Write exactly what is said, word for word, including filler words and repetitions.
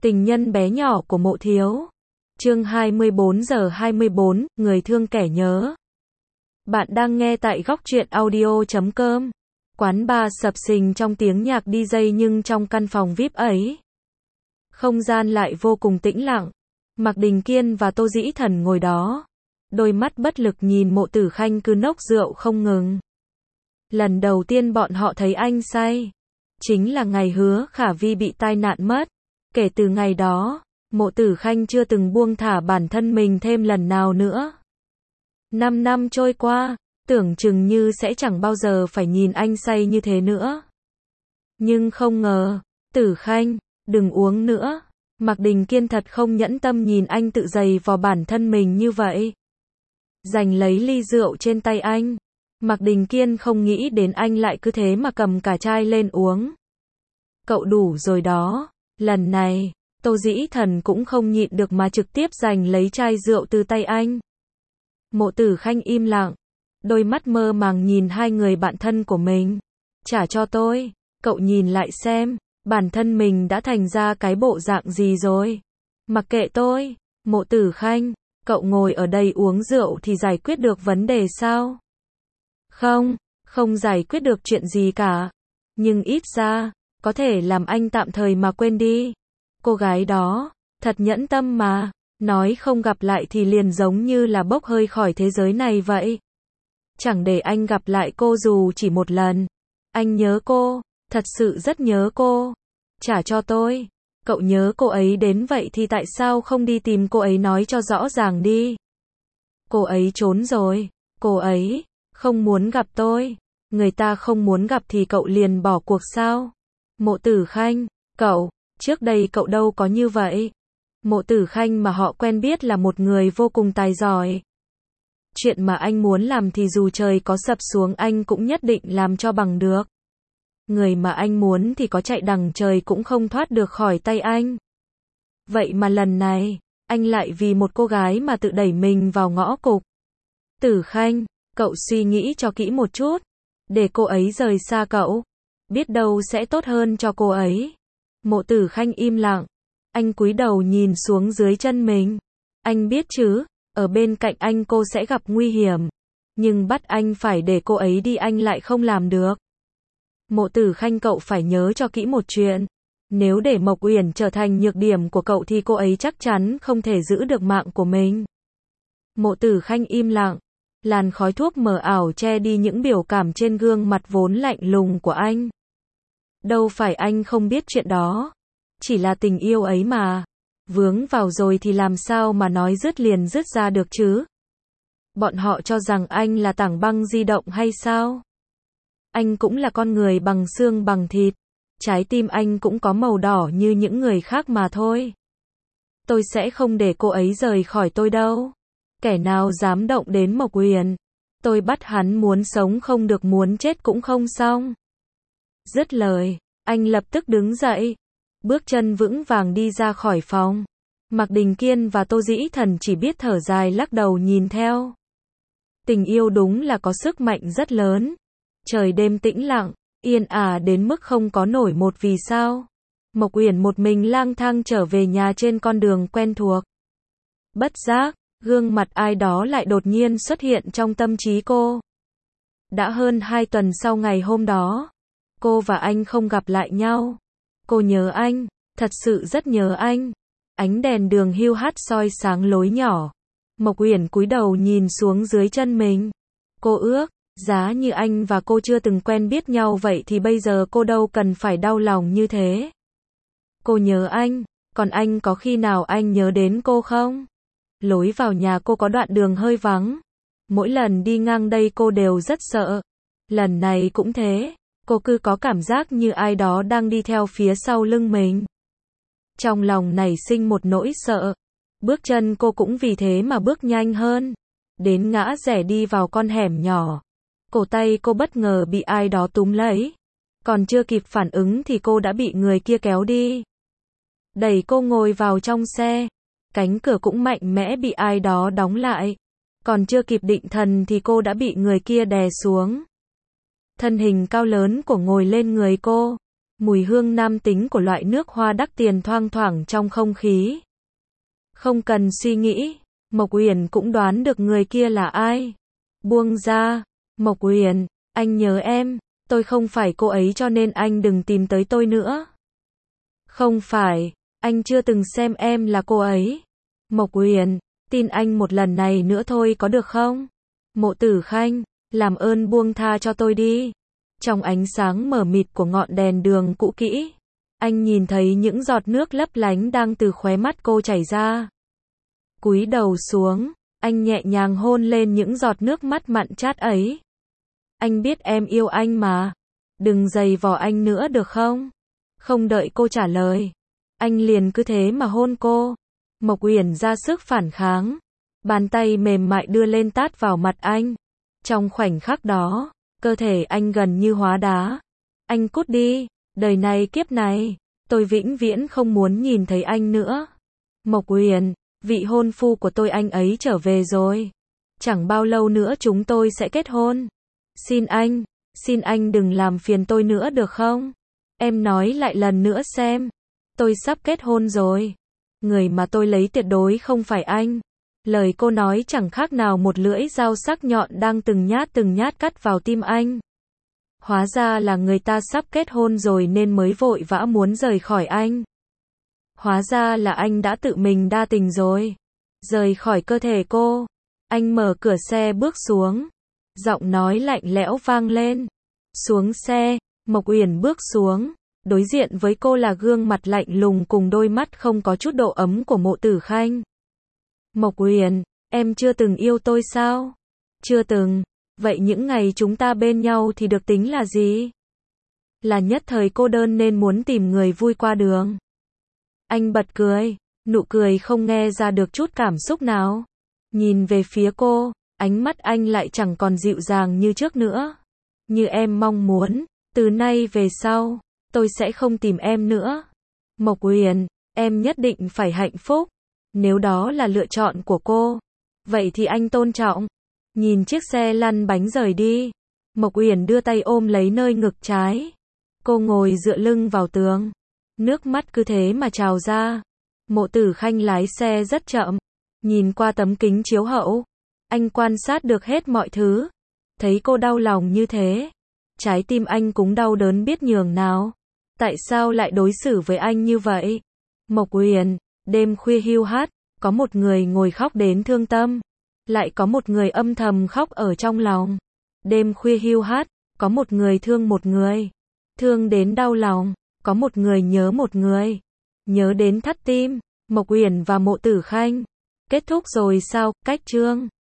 Tình nhân bé nhỏ của Mộ Thiếu. Chương hai mươi bốn giờ hai mươi bốn, người thương kẻ nhớ. Bạn đang nghe tại góc truyện audio chấm com. Quán bar sập sình trong tiếng nhạc đi jay nhưng trong căn phòng vi ai pi ấy, không gian lại vô cùng tĩnh lặng. Mạc Đình Kiên và Tô Dĩ Thần ngồi đó, đôi mắt bất lực nhìn Mộ Tử Khanh cứ nốc rượu không ngừng. Lần đầu tiên bọn họ thấy anh say, chính là ngày Hứa Khả Vi bị tai nạn mất. Kể từ ngày đó, Mộ Tử Khanh chưa từng buông thả bản thân mình thêm lần nào nữa. Năm năm trôi qua, tưởng chừng như sẽ chẳng bao giờ phải nhìn anh say như thế nữa. Nhưng không ngờ, Tử Khanh, đừng uống nữa. Mạc Đình Kiên thật không nhẫn tâm nhìn anh tự giày vò bản thân mình như vậy. Giành lấy ly rượu trên tay anh. Mạc Đình Kiên không nghĩ đến anh lại cứ thế mà cầm cả chai lên uống. Cậu đủ rồi đó. Lần này, Tô Dĩ Thần cũng không nhịn được mà trực tiếp giành lấy chai rượu từ tay anh. Mộ Tử Khanh im lặng, đôi mắt mơ màng nhìn hai người bạn thân của mình. Trả cho tôi, cậu nhìn lại xem, bản thân mình đã thành ra cái bộ dạng gì rồi. Mặc kệ tôi, Mộ Tử Khanh, cậu ngồi ở đây uống rượu thì giải quyết được vấn đề sao? Không, không giải quyết được chuyện gì cả. Nhưng ít ra, có thể làm anh tạm thời mà quên đi. Cô gái đó, thật nhẫn tâm mà, nói không gặp lại thì liền giống như là bốc hơi khỏi thế giới này vậy. Chẳng để anh gặp lại cô dù chỉ một lần. Anh nhớ cô, thật sự rất nhớ cô. Trả cho tôi, cậu nhớ cô ấy đến vậy thì tại sao không đi tìm cô ấy nói cho rõ ràng đi. Cô ấy trốn rồi, cô ấy không muốn gặp tôi. Người ta không muốn gặp thì cậu liền bỏ cuộc sao? Mộ Tử Khanh, cậu, trước đây cậu đâu có như vậy. Mộ Tử Khanh mà họ quen biết là một người vô cùng tài giỏi. Chuyện mà anh muốn làm thì dù trời có sập xuống anh cũng nhất định làm cho bằng được. Người mà anh muốn thì có chạy đằng trời cũng không thoát được khỏi tay anh. Vậy mà lần này, anh lại vì một cô gái mà tự đẩy mình vào ngõ cụt. Tử Khanh, cậu suy nghĩ cho kỹ một chút, để cô ấy rời xa cậu. Biết đâu sẽ tốt hơn cho cô ấy. Mộ Tử Khanh im lặng. Anh cúi đầu nhìn xuống dưới chân mình. Anh biết chứ, ở bên cạnh anh cô sẽ gặp nguy hiểm. Nhưng bắt anh phải để cô ấy đi anh lại không làm được. Mộ Tử Khanh, cậu phải nhớ cho kỹ một chuyện. Nếu để Mộc Uyển trở thành nhược điểm của cậu thì cô ấy chắc chắn không thể giữ được mạng của mình. Mộ Tử Khanh im lặng. Làn khói thuốc mờ ảo che đi những biểu cảm trên gương mặt vốn lạnh lùng của anh. Đâu phải anh không biết chuyện đó. Chỉ là tình yêu ấy mà. Vướng vào rồi thì làm sao mà nói dứt liền dứt ra được chứ? Bọn họ cho rằng anh là tảng băng di động hay sao? Anh cũng là con người bằng xương bằng thịt. Trái tim anh cũng có màu đỏ như những người khác mà thôi. Tôi sẽ không để cô ấy rời khỏi tôi đâu. Kẻ nào dám động đến Mộc Uyển, tôi bắt hắn muốn sống không được muốn chết cũng không xong. Dứt lời, anh lập tức đứng dậy, bước chân vững vàng đi ra khỏi phòng. Mạc Đình Kiên và Tô Dĩ Thần chỉ biết thở dài lắc đầu nhìn theo. Tình yêu đúng là có sức mạnh rất lớn. Trời đêm tĩnh lặng, yên ả đến mức không có nổi một vì sao. Mộc Uyển một mình lang thang trở về nhà trên con đường quen thuộc. Bất giác, gương mặt ai đó lại đột nhiên xuất hiện trong tâm trí cô. Đã hơn hai tuần sau ngày hôm đó, cô và anh không gặp lại nhau. Cô nhớ anh, thật sự rất nhớ anh. Ánh đèn đường hiu hắt soi sáng lối nhỏ. Mộc Uyển cúi đầu nhìn xuống dưới chân mình. Cô ước, giá như anh và cô chưa từng quen biết nhau vậy thì bây giờ cô đâu cần phải đau lòng như thế. Cô nhớ anh, còn anh có khi nào anh nhớ đến cô không? Lối vào nhà cô có đoạn đường hơi vắng. Mỗi lần đi ngang đây cô đều rất sợ. Lần này cũng thế. Cô cứ có cảm giác như ai đó đang đi theo phía sau lưng mình. Trong lòng nảy sinh một nỗi sợ. Bước chân cô cũng vì thế mà bước nhanh hơn. Đến ngã rẽ đi vào con hẻm nhỏ. Cổ tay cô bất ngờ bị ai đó túm lấy. Còn chưa kịp phản ứng thì cô đã bị người kia kéo đi. Đẩy cô ngồi vào trong xe. Cánh cửa cũng mạnh mẽ bị ai đó đóng lại. Còn chưa kịp định thần thì cô đã bị người kia đè xuống. Thân hình cao lớn của ngồi lên người cô. Mùi hương nam tính của loại nước hoa đắt tiền thoang thoảng trong không khí. Không cần suy nghĩ, Mộc Uyển cũng đoán được người kia là ai. Buông ra, Mộc Uyển, anh nhớ em, tôi không phải cô ấy cho nên anh đừng tìm tới tôi nữa. Không phải, anh chưa từng xem em là cô ấy. Mộc Uyển, tin anh một lần này nữa thôi có được không? Mộ Tử Khanh, làm ơn buông tha cho tôi đi. Trong ánh sáng mờ mịt của ngọn đèn đường cũ kỹ, anh nhìn thấy những giọt nước lấp lánh đang từ khóe mắt cô chảy ra. Cúi đầu xuống, anh nhẹ nhàng hôn lên những giọt nước mắt mặn chát ấy. Anh biết em yêu anh mà. Đừng giày vò anh nữa được không? Không đợi cô trả lời, anh liền cứ thế mà hôn cô. Mộc Uyển ra sức phản kháng. Bàn tay mềm mại đưa lên tát vào mặt anh. Trong khoảnh khắc đó, cơ thể anh gần như hóa đá. Anh cút đi, đời này kiếp này, tôi vĩnh viễn không muốn nhìn thấy anh nữa. Mộc Uyển, vị hôn phu của tôi anh ấy trở về rồi. Chẳng bao lâu nữa chúng tôi sẽ kết hôn. Xin anh, xin anh đừng làm phiền tôi nữa được không? Em nói lại lần nữa xem. Tôi sắp kết hôn rồi. Người mà tôi lấy tuyệt đối không phải anh. Lời cô nói chẳng khác nào một lưỡi dao sắc nhọn đang từng nhát từng nhát cắt vào tim anh. Hóa ra là người ta sắp kết hôn rồi nên mới vội vã muốn rời khỏi anh. Hóa ra là anh đã tự mình đa tình rồi. Rời khỏi cơ thể cô, anh mở cửa xe bước xuống. Giọng nói lạnh lẽo vang lên. Xuống xe, Mộc Uyển bước xuống. Đối diện với cô là gương mặt lạnh lùng cùng đôi mắt không có chút độ ấm của Mộ Tử Khanh. Mộc Uyển, em chưa từng yêu tôi sao? Chưa từng. Vậy những ngày chúng ta bên nhau thì được tính là gì? Là nhất thời cô đơn nên muốn tìm người vui qua đường. Anh bật cười, nụ cười không nghe ra được chút cảm xúc nào. Nhìn về phía cô, ánh mắt anh lại chẳng còn dịu dàng như trước nữa. Như em mong muốn, từ nay về sau, tôi sẽ không tìm em nữa. Mộc Uyển, em nhất định phải hạnh phúc. Nếu đó là lựa chọn của cô, vậy thì anh tôn trọng. Nhìn chiếc xe lăn bánh rời đi, Mộc Uyển đưa tay ôm lấy nơi ngực trái. Cô ngồi dựa lưng vào tường, nước mắt cứ thế mà trào ra. Mộ Tử Khanh lái xe rất chậm, nhìn qua tấm kính chiếu hậu, anh quan sát được hết mọi thứ. Thấy cô đau lòng như thế, trái tim anh cũng đau đớn biết nhường nào. Tại sao lại đối xử với anh như vậy? Mộc Uyển, đêm khuya hiu hắt, có một người ngồi khóc đến thương tâm, lại có một người âm thầm khóc ở trong lòng. Đêm khuya hiu hắt, có một người thương một người, thương đến đau lòng, có một người nhớ một người, nhớ đến thắt tim. Mộc Uyển và Mộ Tử Khanh kết thúc rồi sao? Cách chương